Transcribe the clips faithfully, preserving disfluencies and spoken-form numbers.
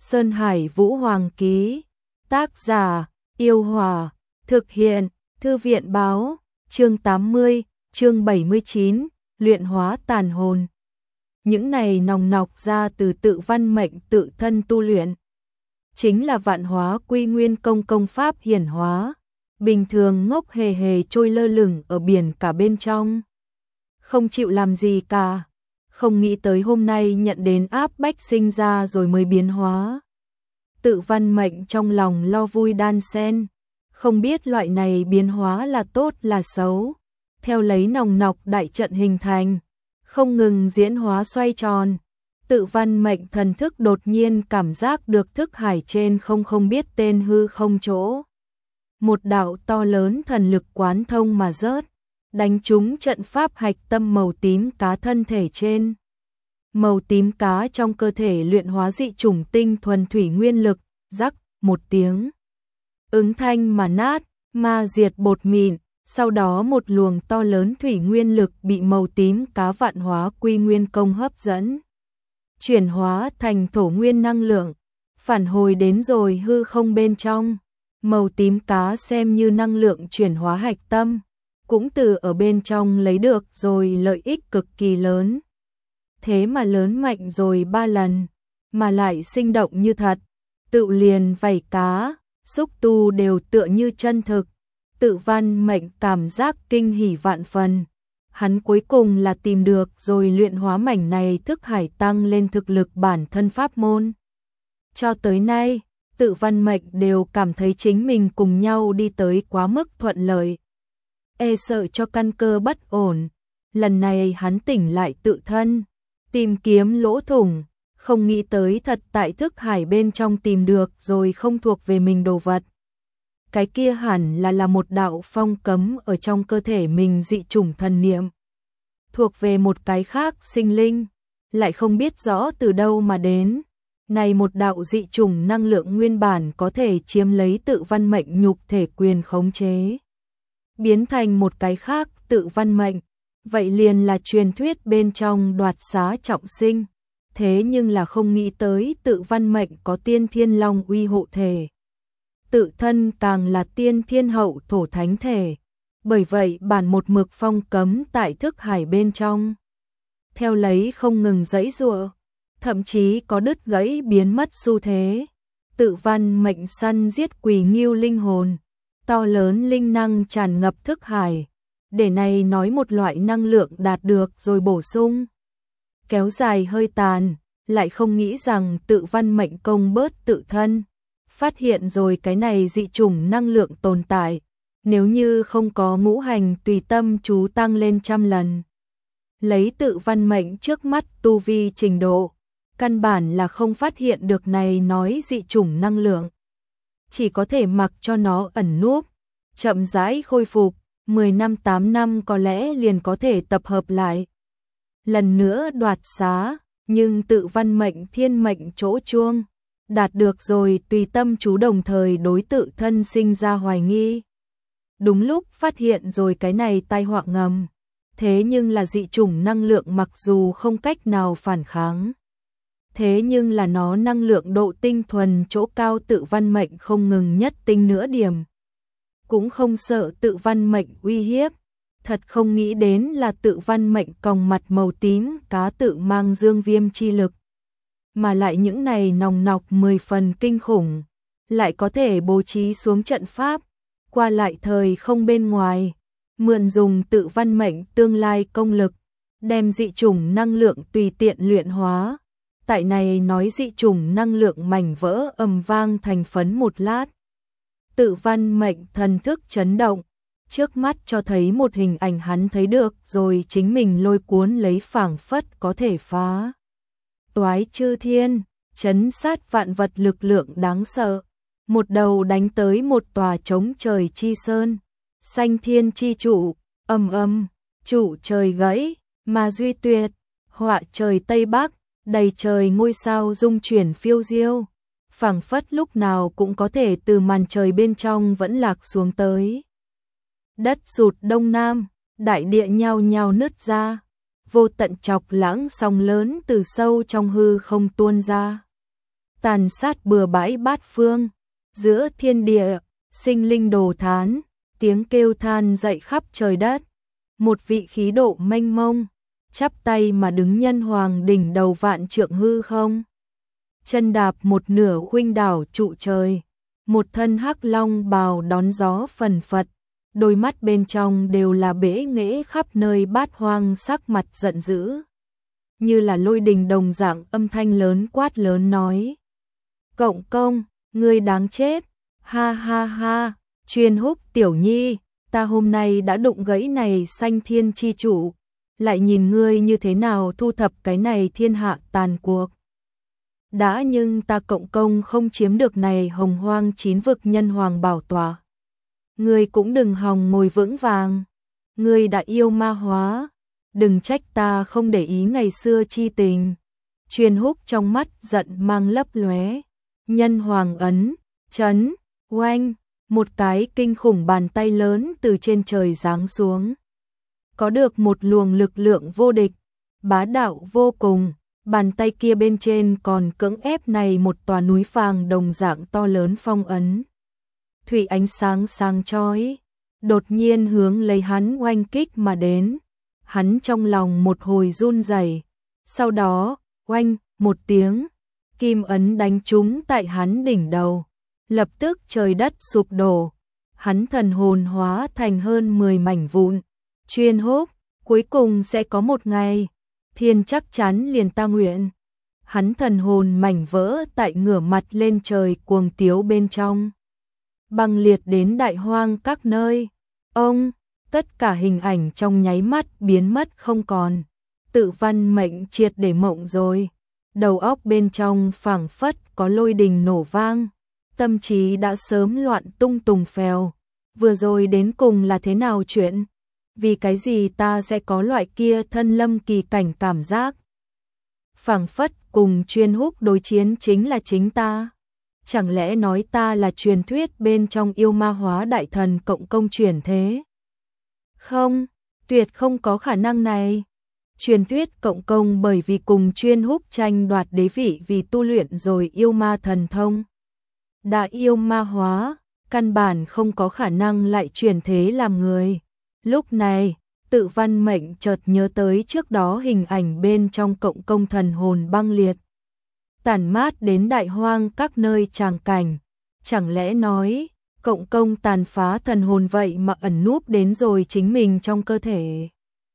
Sơn Hải Vũ Hoàng ký. Tác giả: Yêu Hòa. Thực hiện: Thư viện báo. Chương tám mươi, chương bảy mươi chín, luyện hóa tàn hồn. Những này nòng nọc ra từ tự văn mệnh tự thân tu luyện. Chính là vạn hóa quy nguyên công công pháp hiển hóa. Bình thường ngốc hề hề trôi lơ lửng ở biển cả bên trong. Không chịu làm gì cả. Không nghĩ tới hôm nay nhận đến áp bách sinh ra rồi mới biến hóa. Tự văn mệnh trong lòng lo vui đan xen. Không biết loại này biến hóa là tốt là xấu. Theo lấy nòng nọc đại trận hình thành. Không ngừng diễn hóa xoay tròn. Tự văn mệnh thần thức đột nhiên cảm giác được thức hải trên không không biết tên hư không chỗ. Một đạo to lớn thần lực quán thông mà rớt. Đánh trúng trận pháp hạch tâm màu tím cá thân thể trên. Màu tím cá trong cơ thể luyện hóa dị chủng tinh thuần thủy nguyên lực, rắc một tiếng. Ứng thanh mà nát, ma diệt bột mịn, sau đó một luồng to lớn thủy nguyên lực bị màu tím cá vạn hóa quy nguyên công hấp dẫn. Chuyển hóa thành thổ nguyên năng lượng, phản hồi đến rồi hư không bên trong. Màu tím cá xem như năng lượng chuyển hóa hạch tâm, cũng từ ở bên trong lấy được rồi lợi ích cực kỳ lớn. Thế mà lớn mạnh rồi ba lần, mà lại sinh động như thật, tự liền vảy cá, xúc tu đều tựa như chân thực. Tự văn mệnh cảm giác kinh hỉ vạn phần. Hắn cuối cùng là tìm được rồi luyện hóa mảnh này thức hải tăng lên thực lực bản thân pháp môn. Cho tới nay, tự văn mệnh đều cảm thấy chính mình cùng nhau đi tới quá mức thuận lợi. E sợ cho căn cơ bất ổn. Lần này hắn tỉnh lại tự thân, tìm kiếm lỗ thủng, không nghĩ tới thật tại thức hải bên trong tìm được rồi không thuộc về mình đồ vật. Cái kia hẳn là là một đạo phong cấm ở trong cơ thể mình dị chủng thần niệm. Thuộc về một cái khác sinh linh, lại không biết rõ từ đâu mà đến. Này một đạo dị chủng năng lượng nguyên bản có thể chiếm lấy tự văn mệnh nhục thể quyền khống chế. Biến thành một cái khác tự văn mệnh, vậy liền là truyền thuyết bên trong đoạt xá trọng sinh. Thế nhưng là không nghĩ tới tự văn mệnh có tiên thiên long uy hộ thể. Tự thân càng là tiên thiên hậu thổ thánh thể. Bởi vậy bản một mực phong cấm tại thức hải bên trong. Theo lấy không ngừng giãy giụa, thậm chí có đứt gãy biến mất xu thế. Tự văn mệnh săn giết quỷ nghiêu linh hồn. To lớn linh năng tràn ngập thức hải. Để này nói một loại năng lượng đạt được rồi bổ sung. Kéo dài hơi tàn, lại không nghĩ rằng tự văn mệnh công bớt tự thân. Phát hiện rồi cái này dị chủng năng lượng tồn tại. Nếu như không có ngũ hành tùy tâm chú tăng lên trăm lần. Lấy tự văn mệnh trước mắt tu vi trình độ. Căn bản là không phát hiện được này nói dị chủng năng lượng. Chỉ có thể mặc cho nó ẩn núp. Chậm rãi khôi phục. mười năm tám năm có lẽ liền có thể tập hợp lại. Lần nữa đoạt xá. Nhưng tự văn mệnh thiên mệnh chỗ chuông. Đạt được rồi tùy tâm chú đồng thời đối tự thân sinh ra hoài nghi. Đúng lúc phát hiện rồi cái này tai họa ngầm. Thế nhưng là dị chủng năng lượng mặc dù không cách nào phản kháng. Thế nhưng là nó năng lượng độ tinh thuần chỗ cao tự văn mệnh không ngừng nhất tinh nửa điểm. Cũng không sợ tự văn mệnh uy hiếp. Thật không nghĩ đến là tự văn mệnh còng mặt màu tím cá tự mang dương viêm chi lực. Mà lại những này nòng nọc mười phần kinh khủng. Lại có thể bố trí xuống trận pháp. Qua lại thời không bên ngoài. Mượn dùng tự văn mệnh tương lai công lực. Đem dị chủng năng lượng tùy tiện luyện hóa. Tại này nói dị chủng năng lượng mảnh vỡ ầm vang thành phấn một lát. Tự văn mệnh thần thức chấn động. Trước mắt cho thấy một hình ảnh hắn thấy được rồi chính mình lôi cuốn lấy phảng phất có thể phá. Toái chư thiên, chấn sát vạn vật lực lượng đáng sợ. Một đầu đánh tới một tòa trống trời chi sơn. Xanh thiên chi trụ, âm âm, trụ trời gãy, mà duy tuyệt, họa trời Tây Bắc, đầy trời ngôi sao rung chuyển phiêu diêu. Phảng phất lúc nào cũng có thể từ màn trời bên trong vẫn lạc xuống tới. Đất sụt đông nam, đại địa nhao nhao nứt ra. Vô tận chọc lãng sóng lớn từ sâu trong hư không tuôn ra. tàn sát bừa bãi bát phương, giữa thiên địa, sinh linh đồ thán, tiếng kêu than dậy khắp trời đất, một vị khí độ mênh mông, chắp tay mà đứng nhân hoàng đỉnh đầu vạn trượng hư không. Chân đạp một nửa khuynh đảo trụ trời, một thân hắc long bào đón gió phần phật, đôi mắt bên trong đều là bể nghễ khắp nơi bát hoang sắc mặt giận dữ. Như là lôi đình đồng dạng âm thanh lớn quát lớn nói. Cộng công, ngươi đáng chết, ha ha ha, Chuyên Húc tiểu nhi, ta hôm nay đã đụng gãy này sanh thiên chi chủ, lại nhìn ngươi như thế nào thu thập cái này thiên hạ tàn cuộc. Đã nhưng ta cộng công không chiếm được này hồng hoang chín vực nhân hoàng bảo tòa. Ngươi cũng đừng hòng ngồi vững vàng, ngươi đã yêu ma hóa, đừng trách ta không để ý ngày xưa chi tình. Chuyên Húc trong mắt giận mang lấp lóe, nhân hoàng ấn, chấn, oanh, một cái kinh khủng bàn tay lớn từ trên trời giáng xuống. Có được một luồng lực lượng vô địch, bá đạo vô cùng, bàn tay kia bên trên còn cưỡng ép này một tòa núi vàng đồng dạng to lớn phong ấn. Thủy ánh sáng sáng chói, đột nhiên hướng lấy hắn oanh kích mà đến. Hắn trong lòng một hồi run rẩy, sau đó, oanh, một tiếng, kim ấn đánh trúng tại hắn đỉnh đầu, lập tức trời đất sụp đổ, hắn thần hồn hóa thành hơn mười mảnh vụn. Chuyên Húc, cuối cùng sẽ có một ngày, thiên chắc chắn liền ta nguyện. Hắn thần hồn mảnh vỡ tại ngửa mặt lên trời cuồng tiếu bên trong, băng liệt đến đại hoang các nơi. Ông, tất cả hình ảnh trong nháy mắt biến mất không còn. Tự văn mệnh triệt để mộng rồi, đầu óc bên trong phảng phất có lôi đình nổ vang, tâm trí đã sớm loạn tung tùng phèo. Vừa rồi đến cùng là thế nào chuyện? Vì cái gì ta sẽ có loại kia thân lâm kỳ cảnh cảm giác? Phảng phất cùng Chuyên Húc đối chiến chính là chính ta. Chẳng lẽ nói ta là truyền thuyết bên trong yêu ma hóa đại thần cộng công chuyển thế? Không, tuyệt không có khả năng này. Truyền thuyết cộng công bởi vì cùng Chuyên Húc tranh đoạt đế vị vì tu luyện rồi yêu ma thần thông. Đã yêu ma hóa, căn bản không có khả năng lại chuyển thế làm người. Lúc này, Tự văn mệnh chợt nhớ tới trước đó hình ảnh bên trong cộng công thần hồn băng liệt, tản mát đến đại hoang các nơi tràng cảnh. Chẳng lẽ nói, cộng công tàn phá thần hồn vậy mà ẩn núp đến rồi chính mình trong cơ thể.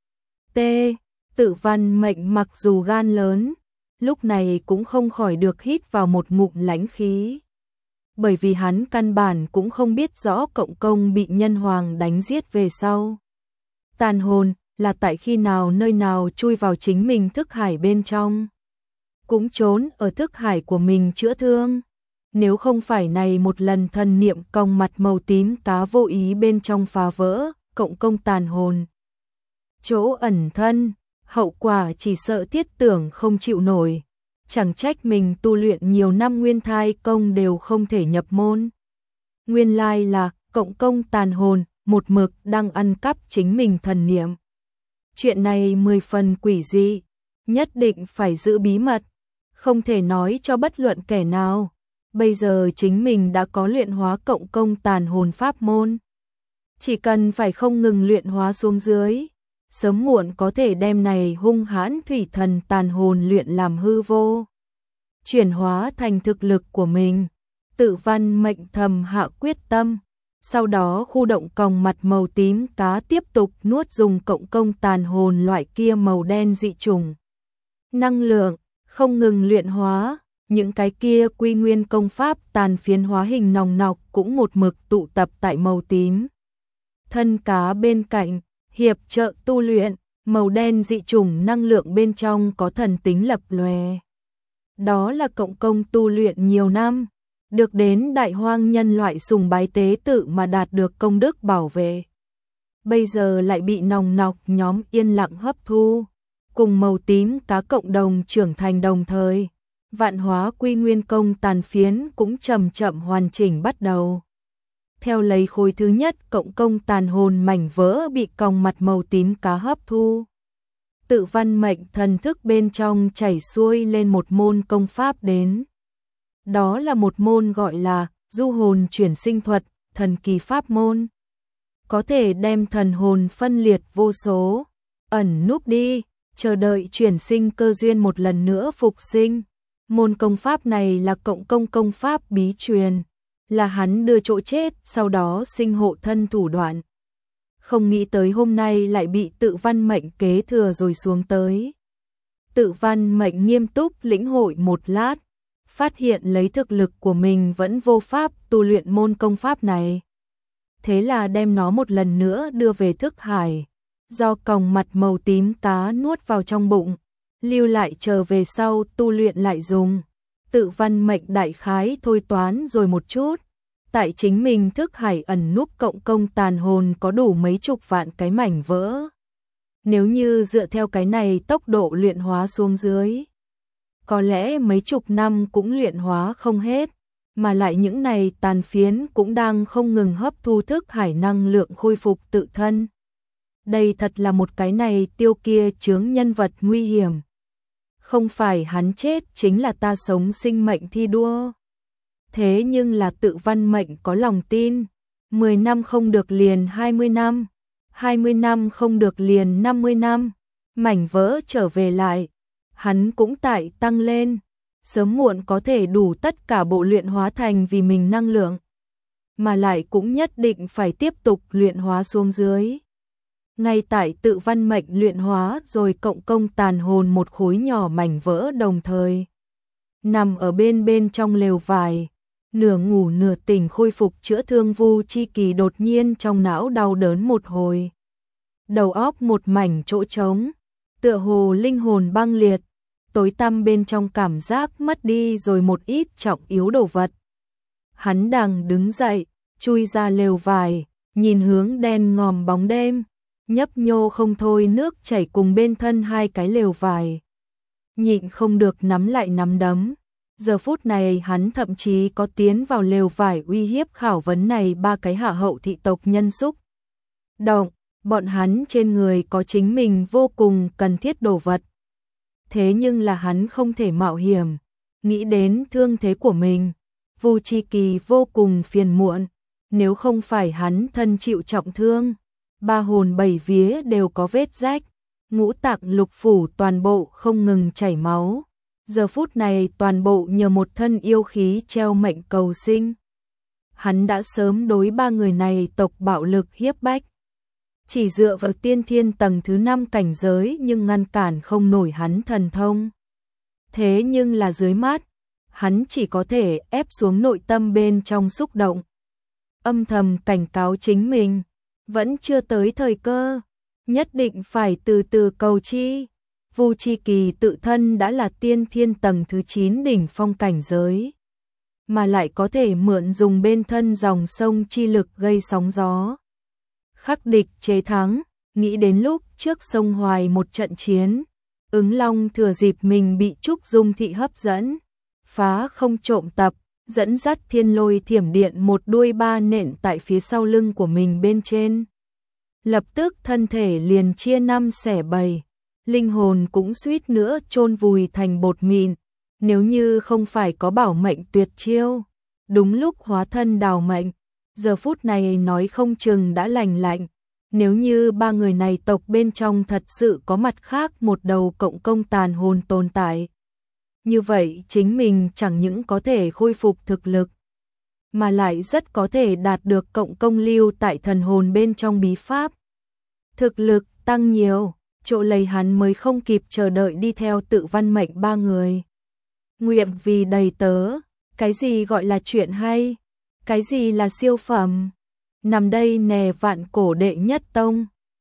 T. Tự văn mệnh mặc dù gan lớn, lúc này cũng không khỏi được hít vào một ngụm lãnh khí. Bởi vì hắn căn bản cũng không biết rõ cộng công bị nhân hoàng đánh giết về sau. Tàn hồn là tại khi nào nơi nào chui vào chính mình thức hải bên trong. Cũng trốn ở thức hải của mình chữa thương. Nếu không phải này một lần thần niệm cong mặt màu tím cá vô ý bên trong phá vỡ, cộng công tàn hồn. Chỗ ẩn thân, hậu quả chỉ sợ thiết tưởng không chịu nổi. Chẳng trách mình tu luyện nhiều năm nguyên thai công đều không thể nhập môn. Nguyên lai là cộng công tàn hồn, một mực đang ăn cắp chính mình thần niệm. Chuyện này mười phần quỷ dị, nhất định phải giữ bí mật, không thể nói cho bất luận kẻ nào. Bây giờ chính mình đã có luyện hóa cộng công tàn hồn pháp môn. Chỉ cần phải không ngừng luyện hóa xuống dưới, sớm muộn có thể đem này hung hãn thủy thần tàn hồn luyện làm hư vô, chuyển hóa thành thực lực của mình. Tự văn mệnh thầm hạ quyết tâm, sau đó khu động còng mặt màu tím cá tiếp tục nuốt dùng cộng công tàn hồn loại kia màu đen dị trùng. Năng lượng, không ngừng luyện hóa, những cái kia quy nguyên công pháp tàn phiến hóa hình nòng nọc cũng một mực tụ tập tại màu tím. Thân cá bên cạnh, hiệp trợ tu luyện, màu đen dị trùng năng lượng bên trong có thần tính lập lòe. Đó là cộng công tu luyện nhiều năm, được đến đại hoang nhân loại sùng bái tế tự mà đạt được công đức bảo vệ. Bây giờ lại bị nòng nọc nhóm yên lặng hấp thu, cùng màu tím cá cộng đồng trưởng thành đồng thời. Vạn hóa quy nguyên công tàn phiến cũng chậm chậm hoàn chỉnh bắt đầu. Theo lấy khối thứ nhất cộng công tàn hồn mảnh vỡ bị còng mặt màu tím cá hấp thu. Tự văn mệnh thần thức bên trong chảy xuôi lên một môn công pháp đến. Đó là một môn gọi là du hồn chuyển sinh thuật, thần kỳ pháp môn. Có thể đem thần hồn phân liệt vô số, ẩn núp đi, chờ đợi chuyển sinh cơ duyên một lần nữa phục sinh. Môn công pháp này là cộng công công pháp bí truyền, là hắn đưa chỗ chết, sau đó sinh hộ thân thủ đoạn. Không nghĩ tới hôm nay lại bị Tự Văn Mệnh kế thừa rồi xuống tới. Tự Văn Mệnh nghiêm túc lĩnh hội một lát, phát hiện lấy thực lực của mình vẫn vô pháp tu luyện môn công pháp này. Thế là đem nó một lần nữa đưa về thức hải, do còng mặt màu tím cá nuốt vào trong bụng, lưu lại chờ về sau tu luyện lại dùng. Tự Văn Mệnh đại khái thôi toán rồi một chút, tại chính mình thức hải ẩn núp cộng công tàn hồn có đủ mấy chục vạn cái mảnh vỡ. Nếu như dựa theo cái này tốc độ luyện hóa xuống dưới, có lẽ mấy chục năm cũng luyện hóa không hết, mà lại những này tàn phiến cũng đang không ngừng hấp thu thức hải năng lượng khôi phục tự thân. Đây thật là một cái này tiêu kia chướng nhân vật nguy hiểm. Không phải hắn chết chính là ta sống sinh mệnh thi đua. Thế nhưng là Tự Văn Mệnh có lòng tin, mười năm không được liền hai mươi năm, hai mươi năm không được liền năm mươi năm, mảnh vỡ trở về lại, hắn cũng tại tăng lên, sớm muộn có thể đủ tất cả bộ luyện hóa thành vì mình năng lượng, mà lại cũng nhất định phải tiếp tục luyện hóa xuống dưới. Ngay tại Tự Văn Mệnh luyện hóa rồi cộng công tàn hồn một khối nhỏ mảnh vỡ đồng thời. Nằm ở bên bên trong lều vải, nửa ngủ nửa tỉnh khôi phục chữa thương Vu Chi Kỳ đột nhiên trong não đau đớn một hồi. Đầu óc một mảnh chỗ trống, tựa hồ linh hồn băng liệt, tối tăm bên trong cảm giác mất đi rồi một ít trọng yếu đồ vật. Hắn đang đứng dậy, chui ra lều vải, nhìn hướng đen ngòm bóng đêm, nhấp nhô không thôi nước chảy cùng bên thân hai cái lều vải. Nhịn không được nắm lại nắm đấm. Giờ phút này hắn thậm chí có tiến vào lều vải uy hiếp khảo vấn này ba cái hạ hậu thị tộc nhân xúc. Động, bọn hắn trên người có chính mình vô cùng cần thiết đồ vật. Thế nhưng là hắn không thể mạo hiểm, nghĩ đến thương thế của mình. Vu Chi Kỳ vô cùng phiền muộn, nếu không phải hắn thân chịu trọng thương, ba hồn bảy vía đều có vết rách, ngũ tạng lục phủ toàn bộ không ngừng chảy máu. Giờ phút này toàn bộ nhờ một thân yêu khí treo mệnh cầu sinh. Hắn đã sớm đối ba người này tộc bạo lực hiếp bách. Chỉ dựa vào tiên thiên tầng thứ năm cảnh giới nhưng ngăn cản không nổi hắn thần thông. Thế nhưng là dưới mắt, hắn chỉ có thể ép xuống nội tâm bên trong xúc động. Âm thầm cảnh cáo chính mình, vẫn chưa tới thời cơ, nhất định phải từ từ cầu chi. Vu Chi Kỳ tự thân đã là tiên thiên tầng thứ chín đỉnh phong cảnh giới, mà lại có thể mượn dùng bên thân dòng sông chi lực gây sóng gió. Khắc địch chế thắng, nghĩ đến lúc trước sông Hoài một trận chiến, ứng long thừa dịp mình bị Trúc Dung thị hấp dẫn, phá không trộm tập, dẫn dắt thiên lôi thiểm điện một đuôi ba nện tại phía sau lưng của mình bên trên. Lập tức thân thể liền chia năm xẻ bảy. Linh hồn cũng suýt nữa chôn vùi thành bột mịn, nếu như không phải có bảo mệnh tuyệt chiêu, đúng lúc hóa thân đào mệnh, giờ phút này nói không chừng đã lành lạnh. Nếu như ba người này tộc bên trong thật sự có mặt khác một đầu cộng công tàn hồn tồn tại, như vậy chính mình chẳng những có thể khôi phục thực lực, mà lại rất có thể đạt được cộng công lưu tại thần hồn bên trong bí pháp. Thực lực tăng nhiều, chỗ lấy hắn mới không kịp chờ đợi đi theo Tự Văn Mệnh ba người. Nguyện vì đầy tớ, cái gì gọi là chuyện hay, cái gì là siêu phẩm. Nằm đây nè vạn cổ đệ nhất tông.